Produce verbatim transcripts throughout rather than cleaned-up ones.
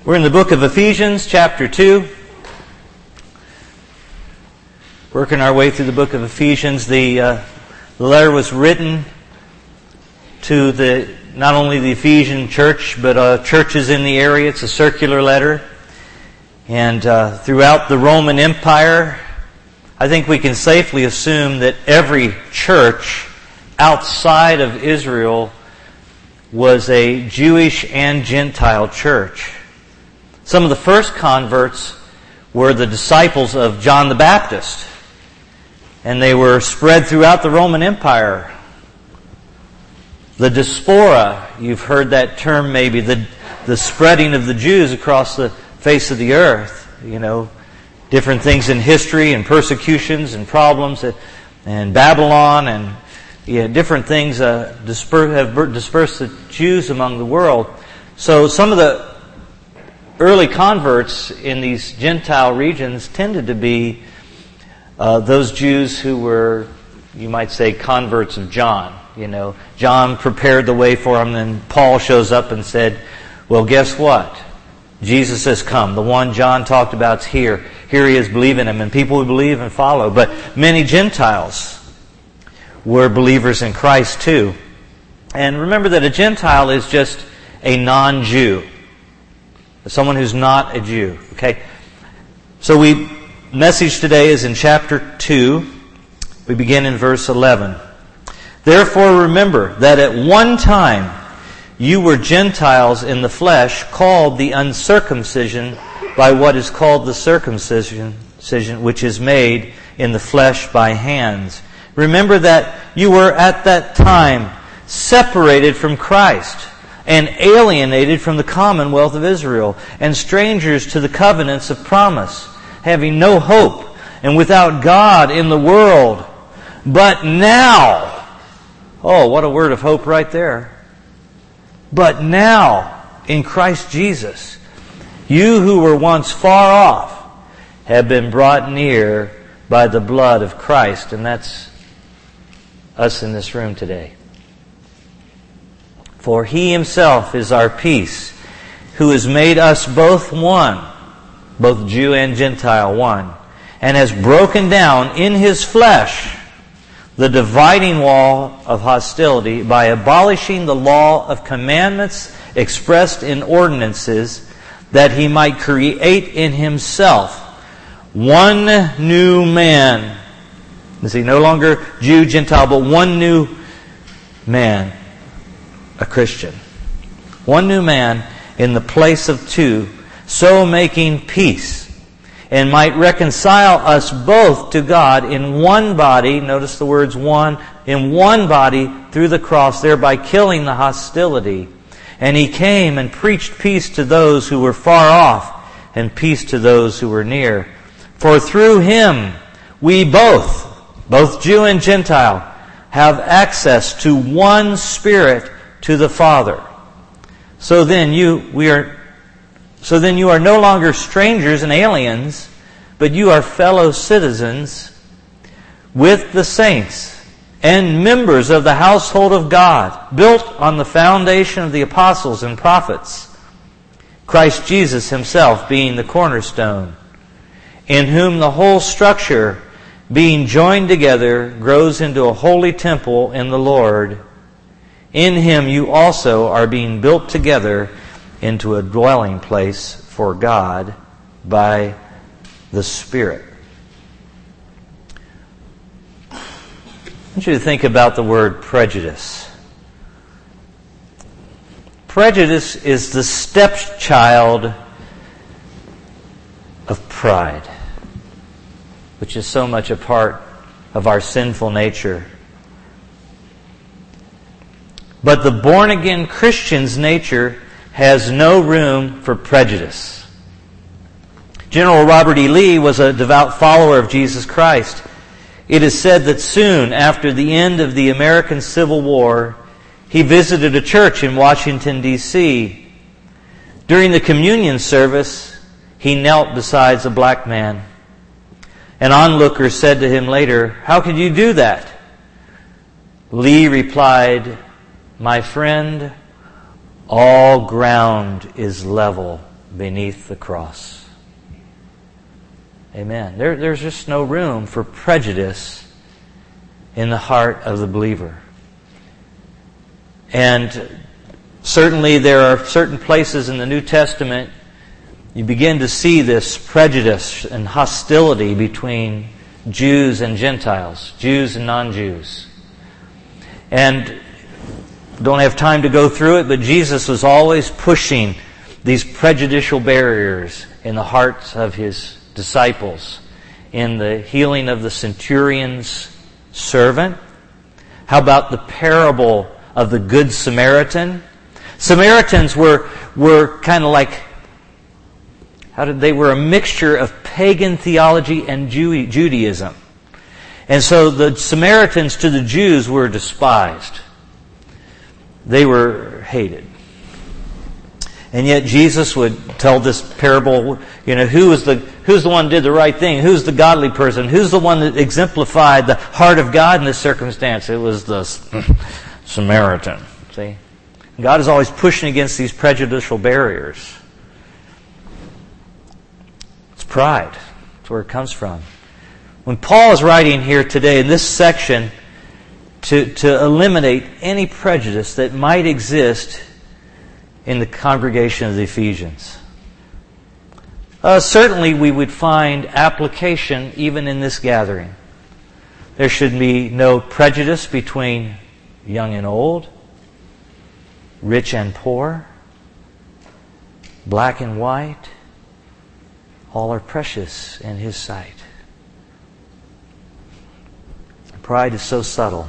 We're in the book of Ephesians, chapter two. Working our way through the book of Ephesians. The, uh, the letter was written to the not only the Ephesian church, but uh, churches in the area. It's a circular letter. And uh, throughout the Roman Empire, I think we can safely assume that every church outside of Israel was a Jewish and Gentile church. Some of the first converts were the disciples of John the Baptist, and they were spread throughout the Roman Empire. The diaspora, you've heard that term maybe, the the spreading of the Jews across the face of the earth. You know, different things in history and persecutions and problems that, and Babylon and yeah, different things uh, disper- have dispersed the Jews among the world. So some of the early converts in these Gentile regions tended to be uh, those Jews who were, you might say, converts of John. You know, John prepared the way for them, and Paul shows up and said, well, guess what? Jesus has come. The one John talked about is here. Here he is, believe in him. And people would believe and follow. But many Gentiles were believers in Christ too. And remember that a Gentile is just a non-Jew. Someone who's not a Jew. Okay? So we message today is in chapter two. We begin in verse eleven. Therefore remember that at one time you were Gentiles in the flesh, called the uncircumcision by what is called the circumcision, which is made in the flesh by hands. Remember that you were at that time separated from Christ, and alienated from the commonwealth of Israel, and strangers to the covenants of promise, having no hope, and without God in the world. But now, oh, what a word of hope right there. But now, in Christ Jesus, you who were once far off have been brought near by the blood of Christ. And that's us in this room today. For He Himself is our peace, who has made us both one, both Jew and Gentile one, and has broken down in His flesh the dividing wall of hostility by abolishing the law of commandments expressed in ordinances, that He might create in Himself one new man. Is He no longer Jew, Gentile, but one new man, a Christian. One new man in the place of two, so making peace, and might reconcile us both to God in one body. Notice the words one, in one body through the cross, thereby killing the hostility. And He came and preached peace to those who were far off, and peace to those who were near. For through Him we both, both Jew and Gentile, have access to one Spirit, to the Father. So then you we are so then you are no longer strangers and aliens, but you are fellow citizens with the saints and members of the household of God, built on the foundation of the apostles and prophets, Christ Jesus Himself being the cornerstone, in whom the whole structure, being joined together, grows into a holy temple in the Lord. In Him you also are being built together into a dwelling place for God by the Spirit. I want you to think about the word prejudice. Prejudice is the stepchild of pride, which is so much a part of our sinful nature. But the born-again Christian's nature has no room for prejudice. General Robert E. Lee was a devout follower of Jesus Christ. It is said that soon after the end of the American Civil War, he visited a church in Washington, D C During the communion service, he knelt beside a black man. An onlooker said to him later, "How could you do that?" Lee replied, "My friend, all ground is level beneath the cross. Amen. There, there's just no room for prejudice in the heart of the believer. And certainly there are certain places in the New Testament you begin to see this prejudice and hostility between Jews and Gentiles, Jews and non-Jews. And don't have time to go through it, but Jesus was always pushing these prejudicial barriers in the hearts of His disciples. In the healing of the centurion's servant. How about the parable of the Good Samaritan? Samaritans were were kind of like, how did they were a mixture of pagan theology and Jew, Judaism. And so the Samaritans to the Jews were despised. They were hated. And yet Jesus would tell this parable, you know, who was the who's the one who did the right thing? Who's the godly person? Who's the one that exemplified the heart of God in this circumstance? It was the Samaritan. See? God is always pushing against these prejudicial barriers. It's pride. That's where it comes from. When Paul is writing here today in this section to, to eliminate any prejudice that might exist in the congregation of the Ephesians, uh, certainly we would find application even in this gathering. There should be no prejudice between young and old, rich and poor, black and white. All are precious in His sight. Pride is so subtle.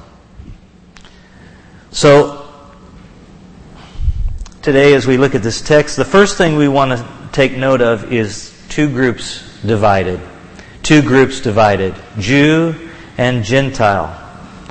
So, today as we look at this text, the first thing we want to take note of is two groups divided. Two groups divided. Jew and Gentile.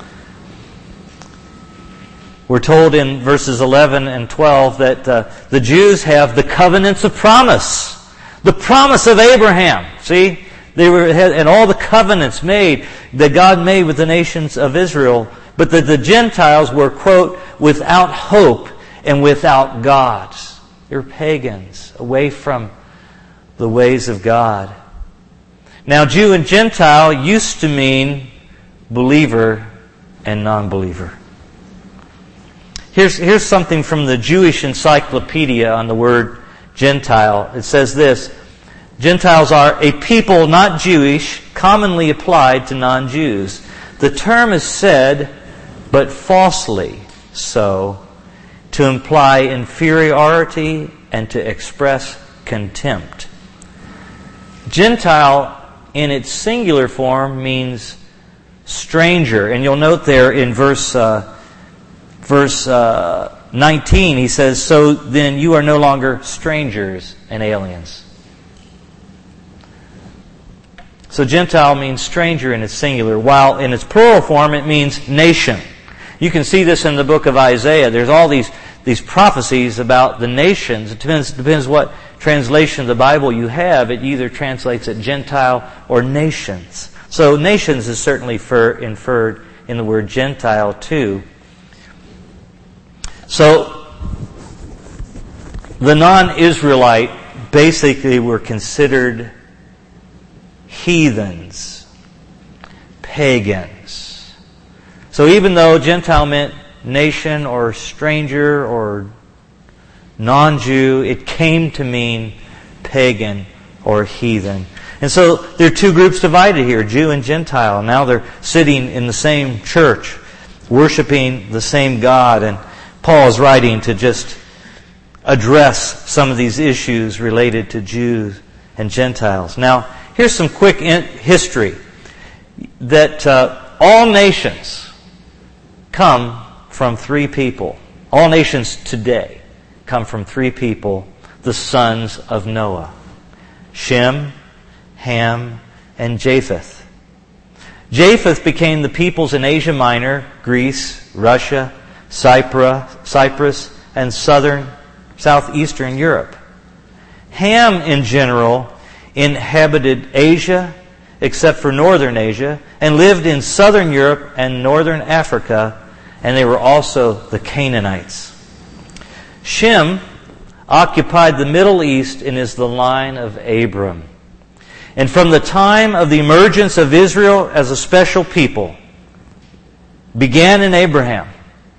We're told in verses eleven and twelve that uh, the Jews have the covenants of promise. The promise of Abraham. See? They were had, and all the covenants made that God made with the nations of Israel. But that the Gentiles were, quote, without hope and without God. They were pagans, away from the ways of God. Now, Jew and Gentile used to mean believer and non-believer. Here's, here's something from the Jewish Encyclopedia on the word Gentile. It says this: Gentiles are a people not Jewish, commonly applied to non-Jews. The term is said, but falsely so, to imply inferiority and to express contempt. Gentile, in its singular form, means stranger. And you'll note there in verse uh, verse uh, nineteen, he says, "So then you are no longer strangers and aliens." So Gentile means stranger in its singular, while in its plural form it means nation. You can see this in the book of Isaiah. There's all these these prophecies about the nations. It depends, depends what translation of the Bible you have. It either translates it Gentile or nations. So nations is certainly for, inferred in the word Gentile too. So the non-Israelite basically were considered heathens, pagans. So even though Gentile meant nation or stranger or non-Jew, it came to mean pagan or heathen. And so there are two groups divided here, Jew and Gentile. Now they're sitting in the same church, worshiping the same God. And Paul is writing to just address some of these issues related to Jews and Gentiles. Now, here's some quick history. That uh, all nations come from three people. All nations today come from three people, the sons of Noah: Shem, Ham, and Japheth. Japheth became the peoples in Asia Minor, Greece, Russia, Cyprus, Cyprus, and southern, southeastern Europe. Ham, in general, inhabited Asia, except for northern Asia, and lived in southern Europe and northern Africa, and they were also the Canaanites. Shem, occupied the Middle East and is the line of Abram. And from the time of the emergence of Israel as a special people, began in Abraham.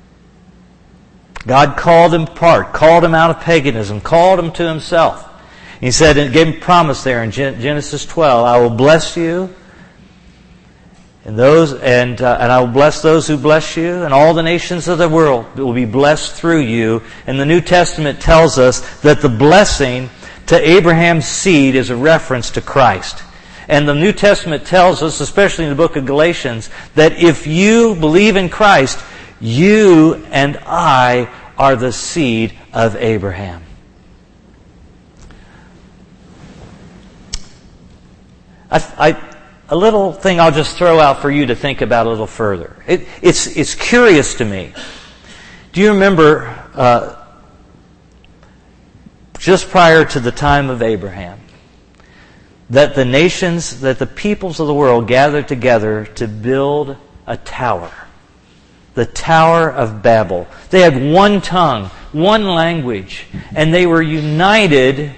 God called him apart, called him out of paganism, called him to himself. He said, and gave him a promise there in Genesis twelve, I will bless you, and those, and uh, and I will bless those who bless you, and all the nations of the world will be blessed through you. And the New Testament tells us that the blessing to Abraham's seed is a reference to Christ. And the New Testament tells us, especially in the book of Galatians, that if you believe in Christ, you and I are the seed of Abraham. I, I, a little thing I'll just throw out for you to think about a little further. It, it's, it's curious to me. Do you remember uh, just prior to the time of Abraham, that the nations, that the peoples of the world gathered together to build a tower? The Tower of Babel. They had one tongue, one language, and they were united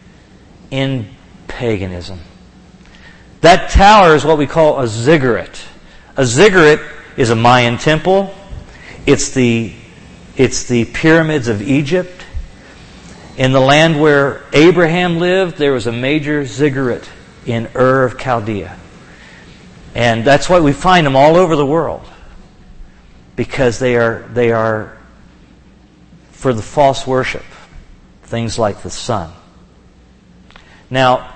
in paganism. That tower is what we call a ziggurat. A ziggurat is a Mayan temple. It's the, it's the pyramids of Egypt. In the land where Abraham lived, there was a major ziggurat in Ur of Chaldea. And that's why we find them all over the world. Because they are, they are for the false worship. Things like the sun. Now,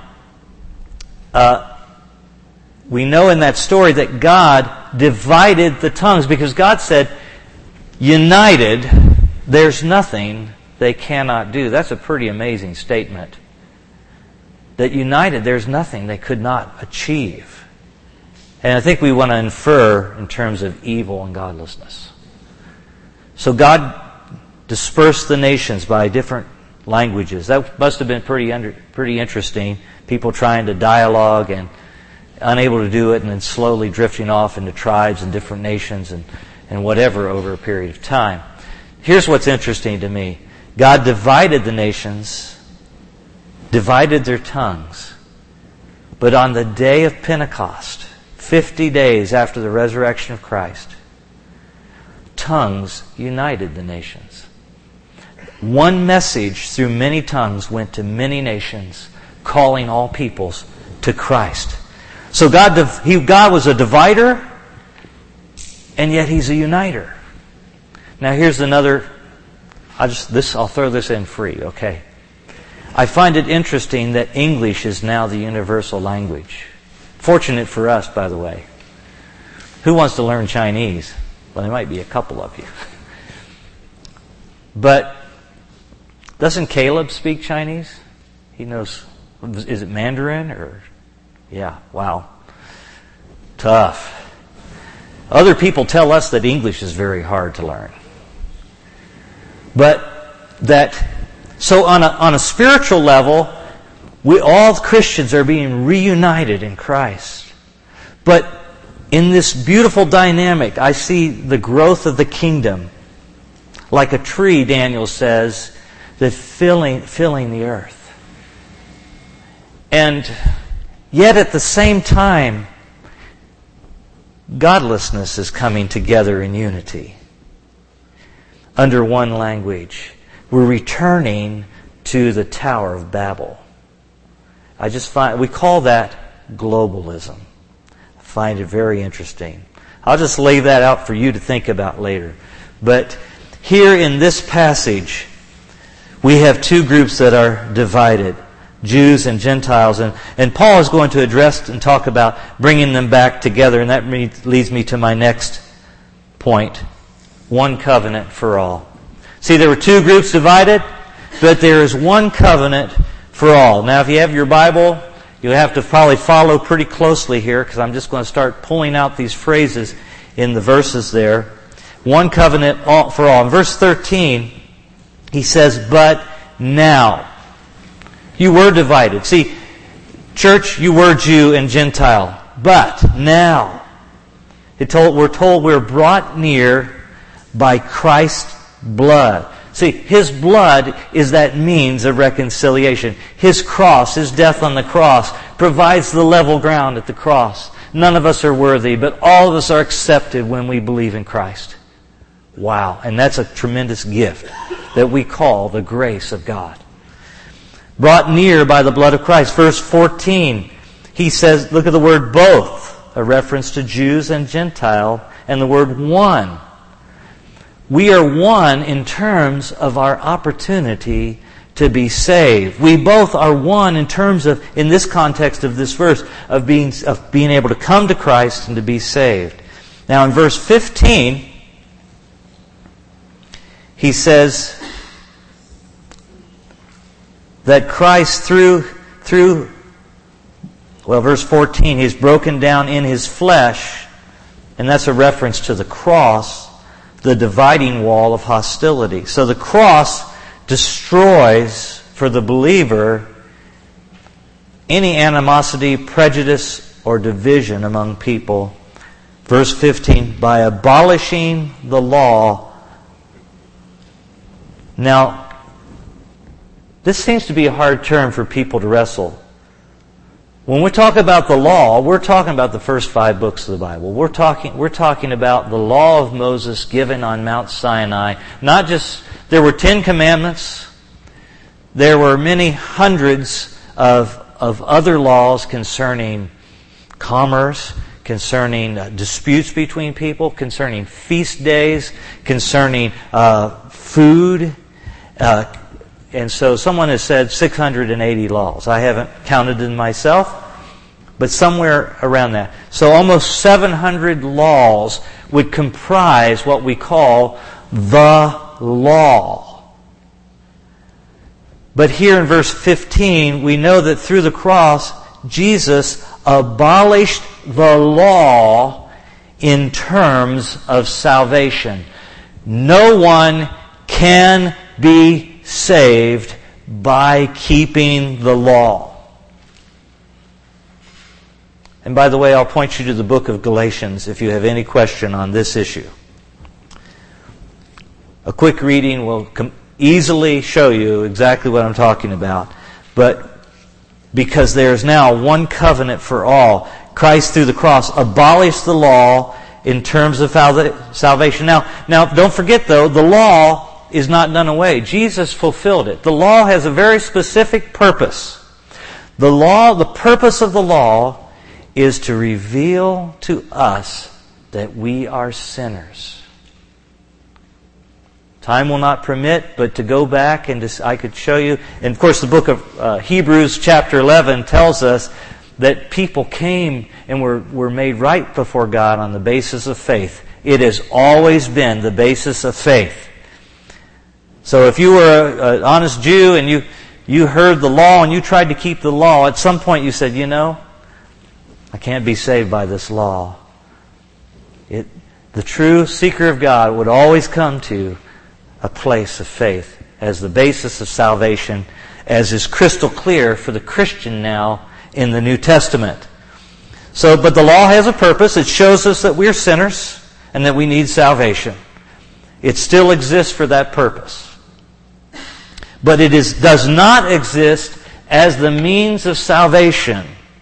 uh, we know in that story that God divided the tongues because God said, united, there's nothing they cannot do. That's a pretty amazing statement. That united, there's nothing they could not achieve. And I think we want to infer in terms of evil and godlessness. So God dispersed the nations by different languages. That must have been pretty under, pretty interesting. People trying to dialogue and unable to do it, and then slowly drifting off into tribes and different nations and, and whatever over a period of time. Here's what's interesting to me. God divided the nations, divided their tongues, but on the day of Pentecost, fifty days after the resurrection of Christ, tongues united the nations. One message through many tongues went to many nations, calling all peoples to Christ. So God, he, God was a divider, and yet He's a uniter. Now here's another. I just this I'll throw this in free, okay? I find it interesting that English is now the universal language. Fortunate for us, by the way. Who wants to learn Chinese? Well, there might be a couple of you. But doesn't Caleb speak Chinese? He knows. Is it Mandarin or? Yeah, wow. Tough. Other people tell us that English is very hard to learn. But that, so on a, on a spiritual level, we all Christians are being reunited in Christ. But in this beautiful dynamic, I see the growth of the kingdom. Like a tree, Daniel says, that filling, filling the earth. And yet at the same time, godlessness is coming together in unity under one language. We're returning to the Tower of Babel. I just find, we call that globalism. I find it very interesting. I'll just lay that out for you to think about later. But here in this passage, we have two groups that are divided. Jews and Gentiles. And, and Paul is going to address and talk about bringing them back together. And that leads me to my next point. One covenant for all. See, there were two groups divided, but there is one covenant for all. Now, if you have your Bible, you'll have to probably follow pretty closely here because I'm just going to start pulling out these phrases in the verses there. One covenant for all. In verse thirteen, he says, but now. You were divided. See, church, you were Jew and Gentile. But now, it told, we're told we're brought near by Christ's blood. See, His blood is that means of reconciliation. His cross, His death on the cross, provides the level ground at the cross. None of us are worthy, but all of us are accepted when we believe in Christ. Wow. And that's a tremendous gift that we call the grace of God. Brought near by the blood of Christ. Verse fourteen, he says, look at the word both, a reference to Jews and Gentile, and the word one. We are one in terms of our opportunity to be saved. We both are one in terms of, in this context of this verse, of being, of being able to come to Christ and to be saved. Now in verse fifteen, he says that Christ through, through, well, verse fourteen, He's broken down in His flesh, and that's a reference to the cross, the dividing wall of hostility. So the cross destroys for the believer any animosity, prejudice, or division among people. Verse fifteen, by abolishing the law. Now, this seems to be a hard term for people to wrestle. When we talk about the law, we're talking about the first five books of the Bible. We're talking, we're talking about the law of Moses given on Mount Sinai. Not just, there were Ten Commandments. There were many hundreds of, of other laws concerning commerce, concerning uh, disputes between people, concerning feast days, concerning uh, food. Uh, and so someone has said six hundred eighty laws. I haven't counted them myself, but somewhere around that. So almost seven hundred laws would comprise what we call the law. But here in verse fifteen, we know that through the cross, Jesus abolished the law in terms of salvation. No one can be saved by keeping the law. And by the way, I'll point you to the book of Galatians if you have any question on this issue. A quick reading will com- easily show you exactly what I'm talking about. But because there is now one covenant for all, Christ through the cross abolished the law in terms of salvation. Now, now don't forget though, the law is not done away. Jesus fulfilled it. The law has a very specific purpose. The law, the purpose of the law is to reveal to us that we are sinners. Time will not permit, but to go back and to, I could show you. And of course the book of uh, Hebrews chapter eleven tells us that people came and were, were made right before God on the basis of faith. It has always been the basis of faith. So if you were an honest Jew and you, you heard the law and you tried to keep the law, at some point you said, you know, I can't be saved by this law. It, the true seeker of God would always come to a place of faith as the basis of salvation, as is crystal clear for the Christian now in the New Testament. So, but the law has a purpose. It shows us that we're sinners and that we need salvation. It still exists for that purpose. But it is, does not exist as the means of salvation.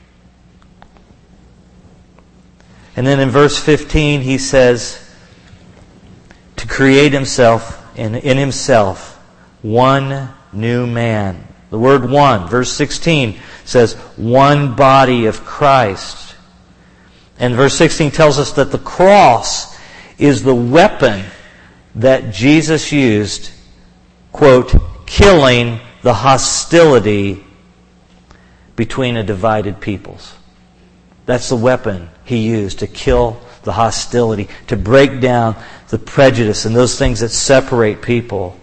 And then in verse fifteen he says, to create himself, in, in himself, one new man. The word one, verse sixteen says, one body of Christ. And verse sixteen tells us that the cross is the weapon that Jesus used, quote, killing the hostility between a divided peoples. That's the weapon he used to kill the hostility, to break down the prejudice and those things that separate people.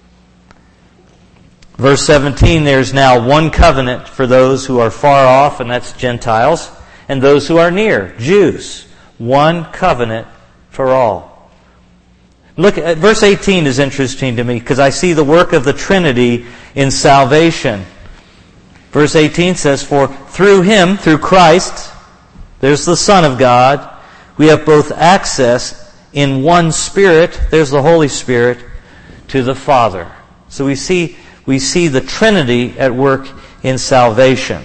Verse seventeen, there's now one covenant for those who are far off, and that's Gentiles, and those who are near, Jews. One covenant for all. Look at verse eighteen is interesting to me because I see the work of the Trinity in salvation. Verse eighteen says, for through Him, through Christ, there's the Son of God, we have both access in one Spirit, there's the Holy Spirit, to the Father. So we see we see the Trinity at work in salvation.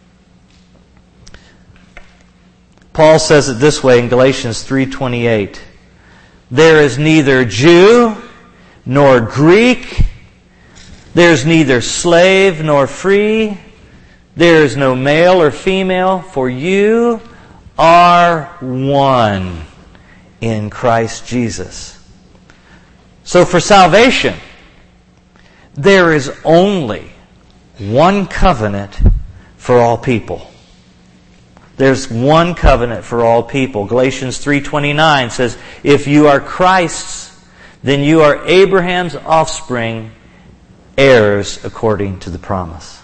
Paul says it this way in Galatians three twenty-eight. There is neither Jew nor Greek. There's neither slave nor free. There is no male or female, for you are one in Christ Jesus. So for salvation, there is only one covenant for all people. There's one covenant for all people. Galatians three twenty-nine says, if you are Christ's, then you are Abraham's offspring, heirs according to the promise.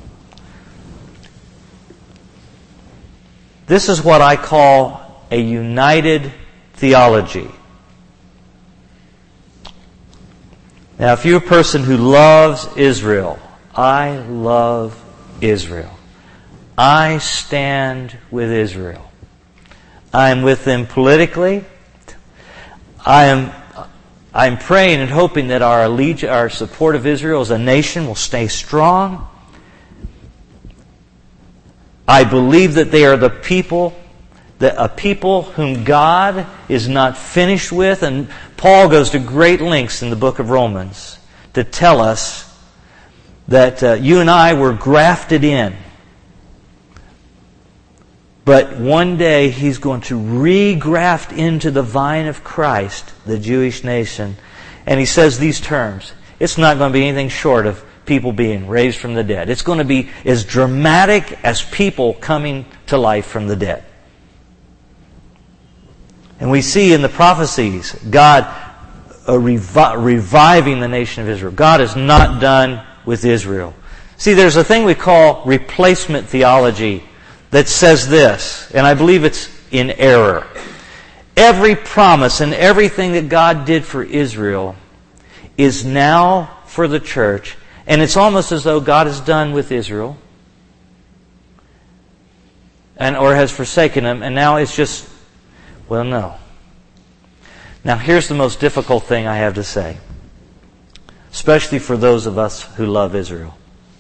This is what I call a united theology. Now, if you're a person who loves Israel, I love Israel. I stand with Israel. I am with them politically. I am I'm praying and hoping that our allegiance, our support of Israel as a nation will stay strong. I believe that they are the people, that a people whom God is not finished with. And Paul goes to great lengths in the book of Romans to tell us that uh, you and I were grafted in. But one day He's going to re-graft into the vine of Christ, the Jewish nation. And He says these terms. It's not going to be anything short of people being raised from the dead. It's going to be as dramatic as people coming to life from the dead. And we see in the prophecies God uh, revi- reviving the nation of Israel. God is not done with Israel. See, there's a thing we call replacement theology that says this, and I believe it's in error. Every promise and everything that God did for Israel is now for the church, and it's almost as though God is done with Israel, and or has forsaken them, and now it's just, well, no. Now, here's the most difficult thing I have to say, especially for those of us who love Israel.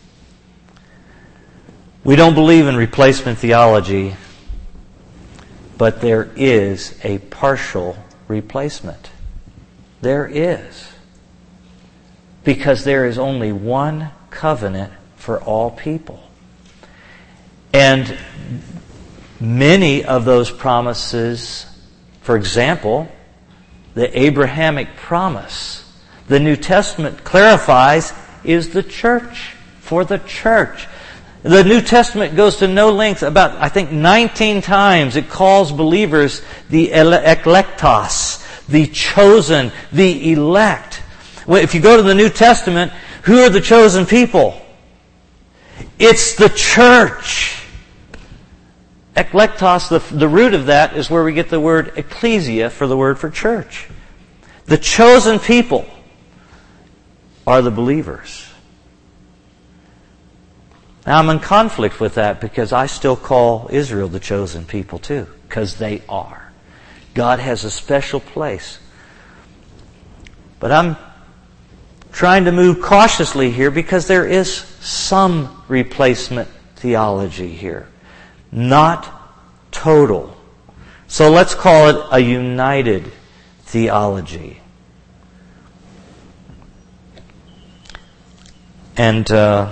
We don't believe in replacement theology, but there is a partial replacement. There is. Because there is only one covenant for all people. And many of those promises, for example, the Abrahamic promise, the New Testament clarifies, is the church, for the church. The New Testament goes to no length, about, I think, nineteen times it calls believers the eklektos, the chosen, the elect. Well, if you go to the New Testament, who are the chosen people? It's the church. Eklektos, the, the root of that is where we get the word ecclesia for the word for church. The chosen people are the believers. Now, I'm in conflict with that because I still call Israel the chosen people too, because they are. God has a special place. But I'm trying to move cautiously here because there is some replacement theology here. Not total. So let's call it a united theology. And uh,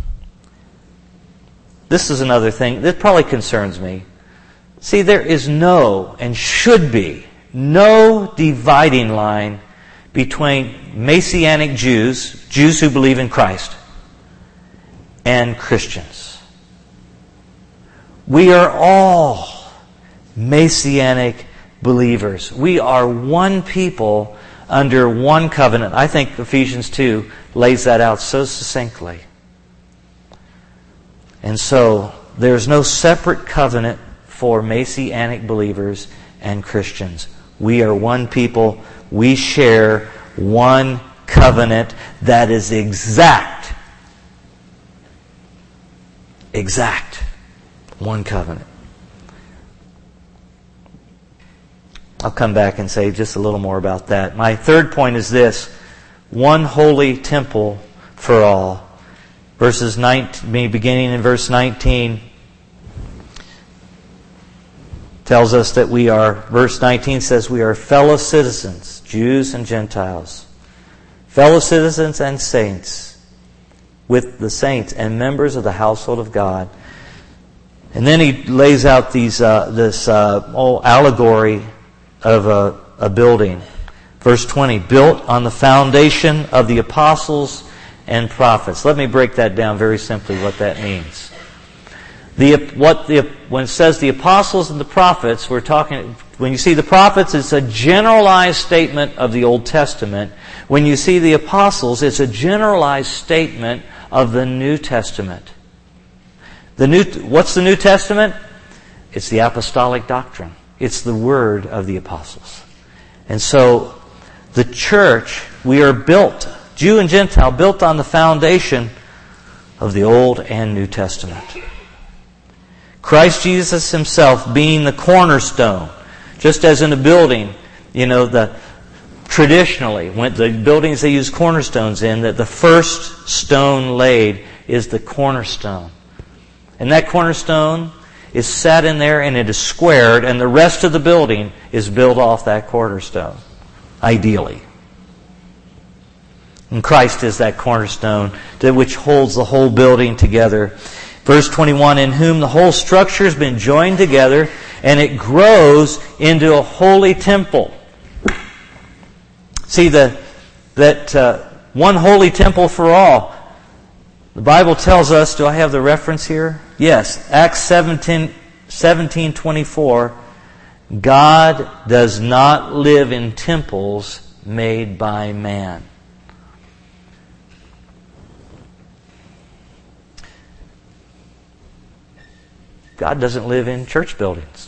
this is another thing that probably concerns me. See, there is no, and should be, no dividing line between Messianic Jews, Jews who believe in Christ, and Christians. We are all Messianic believers. We are one people under one covenant. I think Ephesians two lays that out so succinctly. And so, there's no separate covenant for Messianic believers and Christians. We are one people. We share one covenant that is exact. Exact. One covenant. I'll come back and say just a little more about that. My third point is this. one holy temple for all. Verses nineteen, beginning in verse nineteen, tells us that we are, verse nineteen says, we are fellow citizens, Jews and Gentiles, fellow citizens and saints, with the saints and members of the household of God. And then he lays out these uh, this uh, whole allegory of a, a building. Verse twenty, built on the foundation of the apostles and prophets. Let me break that down very simply, what that means. The what the when it says the apostles and the prophets, we're talking. When you see the prophets, it's a generalized statement of the Old Testament. When you see the apostles, it's a generalized statement of the New Testament. The new what's the New Testament? It's the apostolic doctrine. It's the word of the apostles. And so the church, we are built, Jew and Gentile, built on the foundation of the Old and New Testament. Christ Jesus Himself being the cornerstone. Just as in a building, you know, the traditionally, when the buildings they use cornerstones in, that the first stone laid is the cornerstone. And that cornerstone is set in there and it is squared, and the rest of the building is built off that cornerstone, ideally. And Christ is that cornerstone that which holds the whole building together. Verse twenty-one, in whom the whole structure has been joined together, and it grows into a holy temple. See, the, that uh, one holy temple for all. The Bible tells us, do I have the reference here? Yes, Acts seventeen twenty-four. God does not live in temples made by man. God doesn't live in church buildings.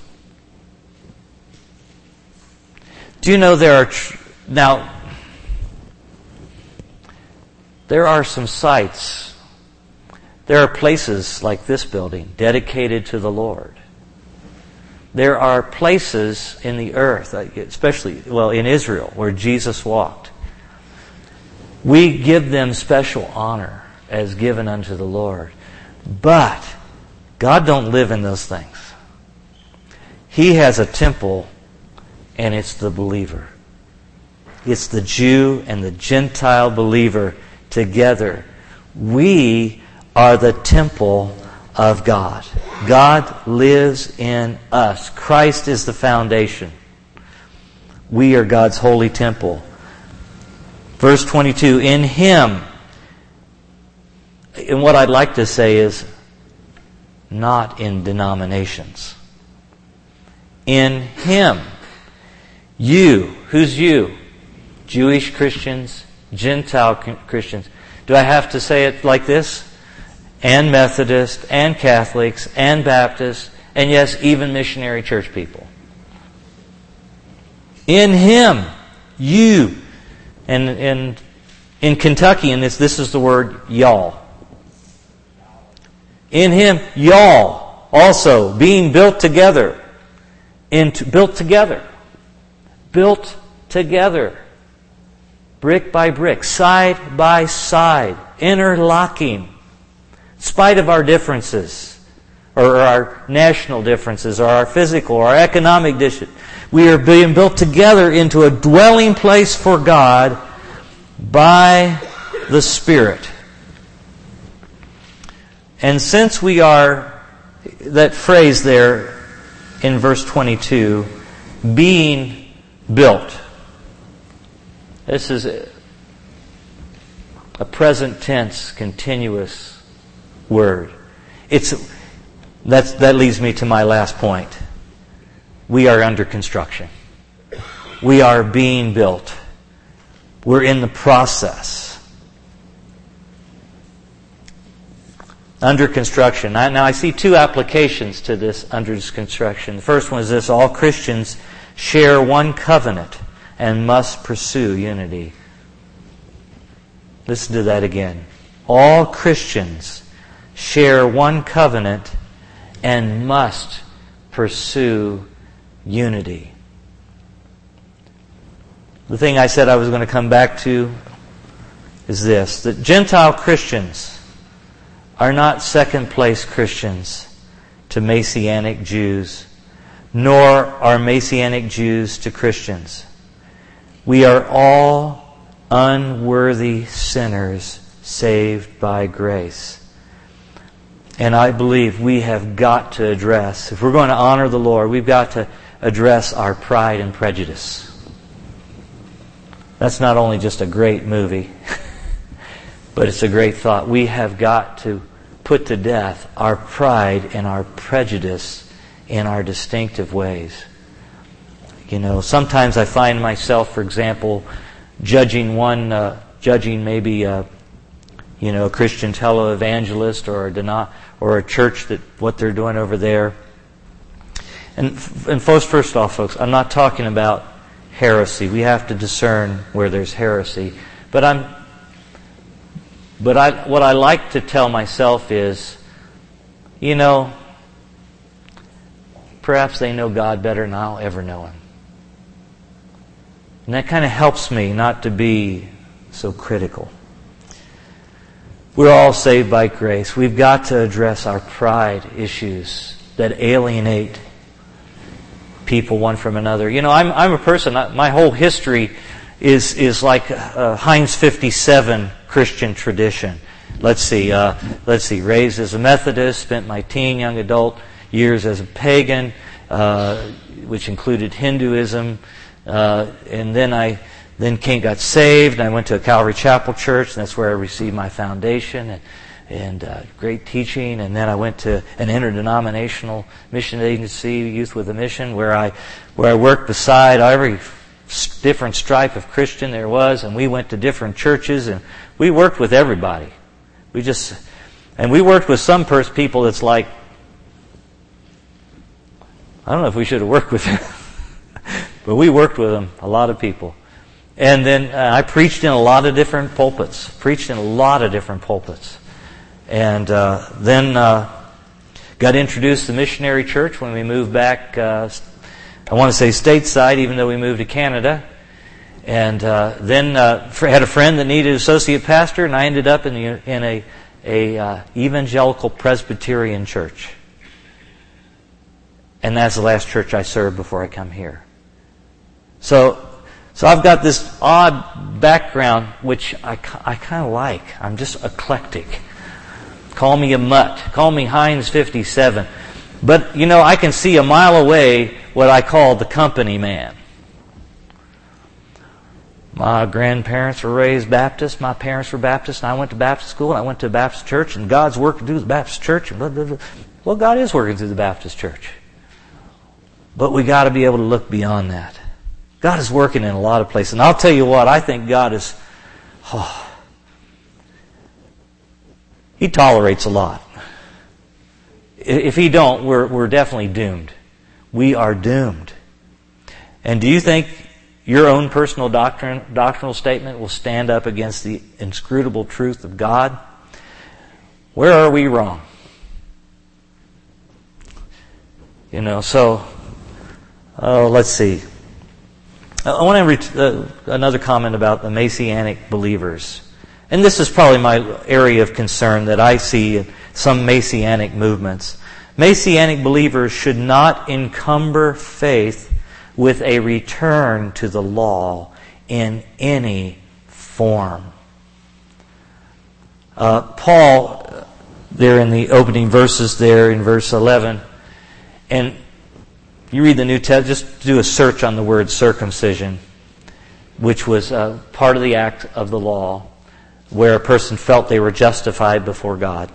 Do you know there are... Tr- now, there are some sites, there are places like this building dedicated to the Lord. There are places in the earth, especially, well, in Israel, where Jesus walked. We give them special honor as given unto the Lord. But God don't live in those things. He has a temple, and it's the believer. It's the Jew and the Gentile believer together. We are the temple of God. God lives in us. Christ is the foundation. We are God's holy temple. Verse twenty-two, in Him, and what I'd like to say is, not in denominations. In Him, you, who's you? Jewish Christians, Gentile Christians. Do I have to say it like this? And Methodist, and Catholics, and Baptists, and yes, even missionary church people. In Him, you, and, and in Kentucky, and this, this is the word y'all. In Him, y'all, also being built together, into, built together, built together, brick by brick, side by side, interlocking, in spite of our differences, or our national differences, or our physical, or our economic differences. We are being built together into a dwelling place for God by the Spirit. And since we are, that phrase there in verse twenty-two, being built. This is a, a present tense, continuous word. It's that's, that leads me to my last point. We are under construction. We are being built. We're in the process. Under construction. I, now I see two applications to this under construction. The first one is this: all Christians share one covenant and must pursue unity. Listen to that again. All Christians share one covenant and must pursue unity. The thing I said I was going to come back to is this, that Gentile Christians are not second-place Christians to Messianic Jews, nor are Messianic Jews to Christians. We are all unworthy sinners saved by grace. And I believe we have got to address, if we're going to honor the Lord, we've got to address our pride and prejudice. That's not only just a great movie, but it's a great thought. We have got to put to death our pride and our prejudice in our distinctive ways. You know, sometimes I find myself, for example, judging one, uh, judging maybe a, you know, a Christian televangelist or a deno- or a church that what they're doing over there. And and first, first off, folks, I'm not talking about heresy. We have to discern where there's heresy. But I'm, but I what I like to tell myself is, you know, perhaps they know God better than I'll ever know Him. And that kind of helps me not to be so critical. We're all saved by grace. We've got to address our pride issues that alienate people one from another. You know, I'm I'm a person, my whole history is is like a Heinz fifty-seven Christian tradition. Let's see, uh, let's see, raised as a Methodist, spent my teen, young adult years as a pagan, uh, which included Hinduism, uh, and then I then came, got saved, and I went to a Calvary Chapel church, and that's where I received my foundation, and and uh, great teaching. And then I went to an interdenominational mission agency, Youth with a Mission, where I where I worked beside every different stripe of Christian there was, and we went to different churches, and we worked with everybody. We just, and we worked with some pers- people that's like, I don't know if we should have worked with them, but we worked with them, a lot of people. And then uh, I preached in a lot of different pulpits, preached in a lot of different pulpits. And uh, then uh, got introduced to the missionary church when we moved back, uh, I want to say stateside, even though we moved to Canada. And uh, then uh, had a friend that needed associate pastor, and I ended up in, the, in a, a uh, evangelical Presbyterian church. And that's the last church I served before I come here. So... So I've got this odd background, which I, I kind of like. I'm just eclectic. Call me a mutt. Call me Heinz fifty-seven. But, you know, I can see a mile away what I call the company man. My grandparents were raised Baptist. My parents were Baptist. And I went to Baptist school. And I went to a Baptist church. And God's working through the Baptist church. And blah, blah, blah. Well, God is working through the Baptist church. But we got to be able to look beyond that. God is working in a lot of places. And I'll tell you what, I think God is, oh, He tolerates a lot. If He don't, we're, we're definitely doomed. We are doomed. And do you think your own personal doctrine, doctrinal statement will stand up against the inscrutable truth of God? Where are we wrong? You know, so, oh, let's see. I want to read uh, another comment about the Messianic believers. And this is probably my area of concern that I see in some Messianic movements. Messianic believers should not encumber faith with a return to the law in any form. Uh, Paul, there in the opening verses there in verse eleven, and you read the New Testament, just do a search on the word circumcision, which was uh, part of the act of the law, where a person felt they were justified before God.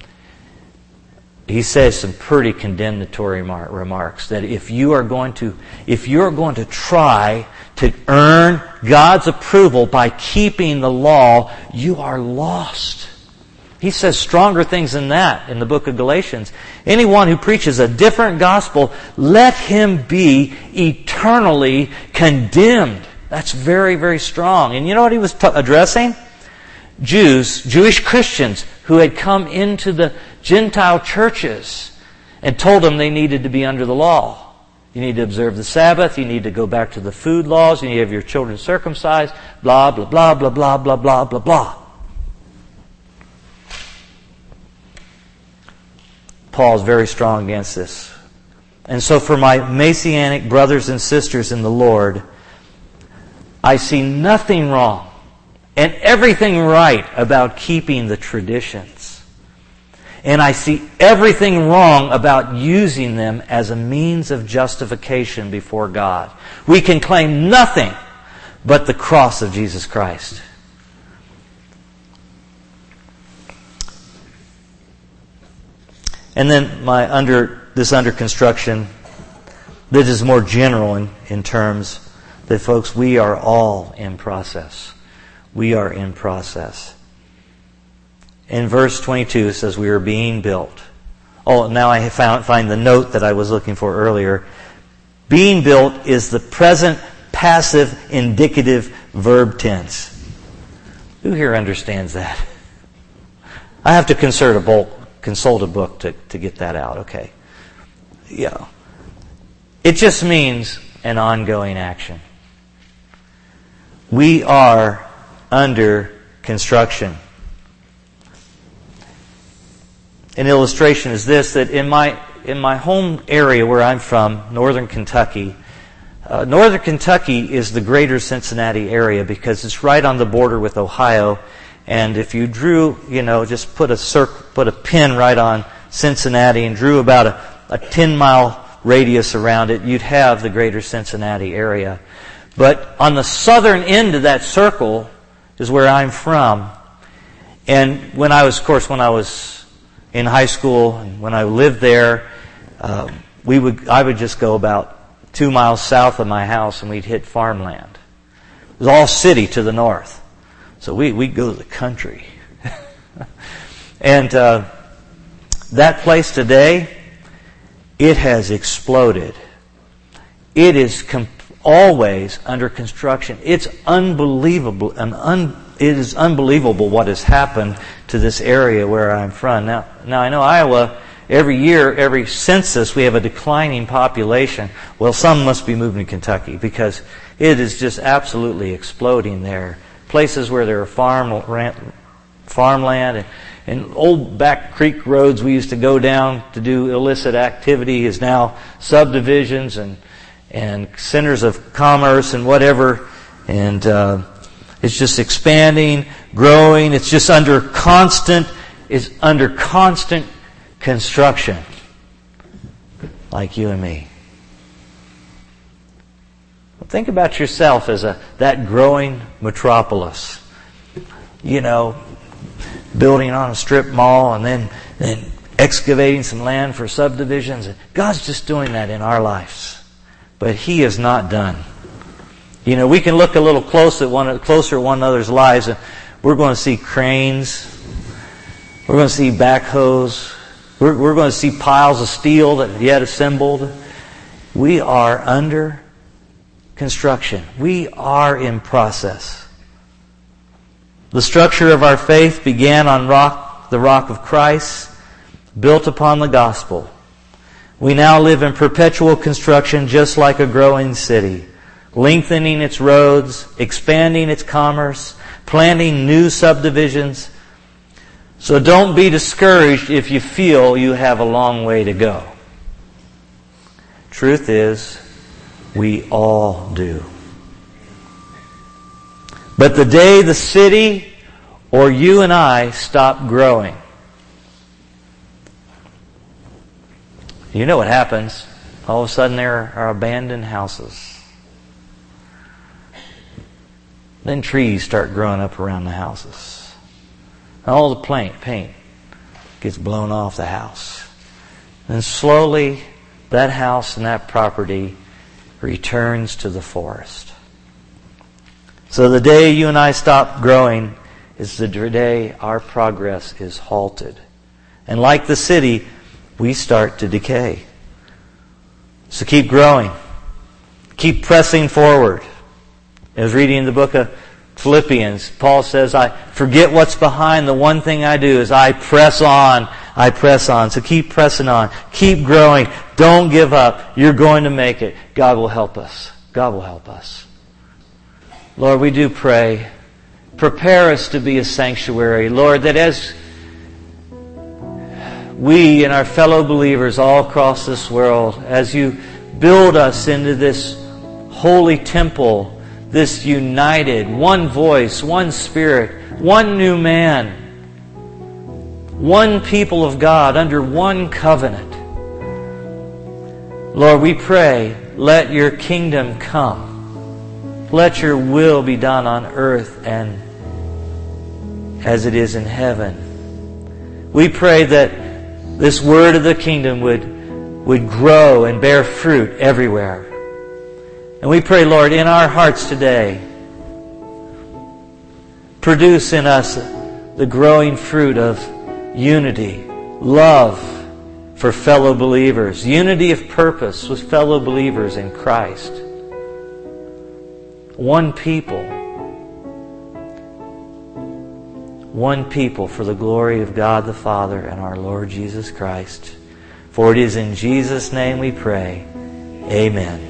He says some pretty condemnatory mar- remarks that if you are going to, if you're going to try to earn God's approval by keeping the law, you are lost. He says stronger things than that in the book of Galatians. Anyone who preaches a different gospel, let him be eternally condemned. That's very, very strong. And you know what he was t- addressing? Jews, Jewish Christians who had come into the Gentile churches and told them they needed to be under the law. You need to observe the Sabbath. You need to go back to the food laws. You need to have your children circumcised. Blah, blah, blah, blah, blah, blah, blah, blah, blah. Paul is very strong against this. And so for my Messianic brothers and sisters in the Lord, I see nothing wrong and everything right about keeping the traditions. And I see everything wrong about using them as a means of justification before God. We can claim nothing but the cross of Jesus Christ. And then my under this under construction, this is more general in, in terms that, folks, we are all in process. We are in process. In verse twenty-two, it says we are being built. Oh, now I have found find the note that I was looking for earlier. Being built is the present passive indicative verb tense. Who here understands that? I have to consult a book, consult a book to, to get that out. Okay. Yeah. It just means an ongoing action. We are under construction. An illustration is this, that in my in my home area where I'm from, northern Kentucky, uh, northern Kentucky is the greater Cincinnati area because it's right on the border with Ohio. And if you drew, you know, just put a circle, put a pin right on Cincinnati and drew about a, a ten mile radius around it, you'd have the greater Cincinnati area. But on the southern end of that circle is where I'm from. And when I was, of course, when I was in high school, and when I lived there, uh, we would I would just go about two miles south of my house and we'd hit farmland. It was all city to the north. So we, we'd go to the country. and uh, that place today, it has exploded. It is com- always under construction. It's unbelievable. And un- it is unbelievable what has happened to this area where I'm from. Now, now I know Iowa, every year, every census, we have a declining population. Well, some must be moving to Kentucky because it is just absolutely exploding there. Places where there are farm, farmland and, and old back creek roads we used to go down to do illicit activity is now subdivisions and and centers of commerce and whatever. And uh, it's just expanding, growing. It's just under constant, it's under constant construction, like you and me. Think about yourself as a that growing metropolis. You know, building on a strip mall and then, then excavating some land for subdivisions. God's just doing that in our lives. But He is not done. You know, we can look a little close at one, closer at one another's lives, and we're going to see cranes. We're going to see backhoes. We're, we're going to see piles of steel that are yet assembled. We are under construction. We are in process. The structure of our faith began on rock, the rock of Christ, built upon the gospel. We now live in perpetual construction just like a growing city, lengthening its roads, expanding its commerce, planting new subdivisions. So don't be discouraged if you feel you have a long way to go. Truth is, we all do. But the day the city or you and I stop growing, you know what happens. All of a sudden there are abandoned houses. Then trees start growing up around the houses. And all the paint, paint gets blown off the house. And slowly that house and that property returns to the forest. So the day you and I stop growing is the day our progress is halted. And like the city, we start to decay. So keep growing. Keep pressing forward. I was reading the book of Philippians. Paul says, I forget what's behind. The one thing I do is I press on. I press on. So keep pressing on. Keep growing. Don't give up. You're going to make it. God will help us. God will help us. Lord, we do pray. Prepare us to be a sanctuary. Lord, that as we and our fellow believers all across this world, as you build us into this holy temple, this united, one voice, one Spirit, one new man, one people of God under one covenant. Lord, we pray, let your kingdom come. Let your will be done on earth and as it is in heaven. We pray that this word of the kingdom would, would grow and bear fruit everywhere. And we pray, Lord, in our hearts today, produce in us the growing fruit of unity, love for fellow believers, unity of purpose with fellow believers in Christ. One people. One people for the glory of God the Father and our Lord Jesus Christ. For it is in Jesus' name we pray. Amen.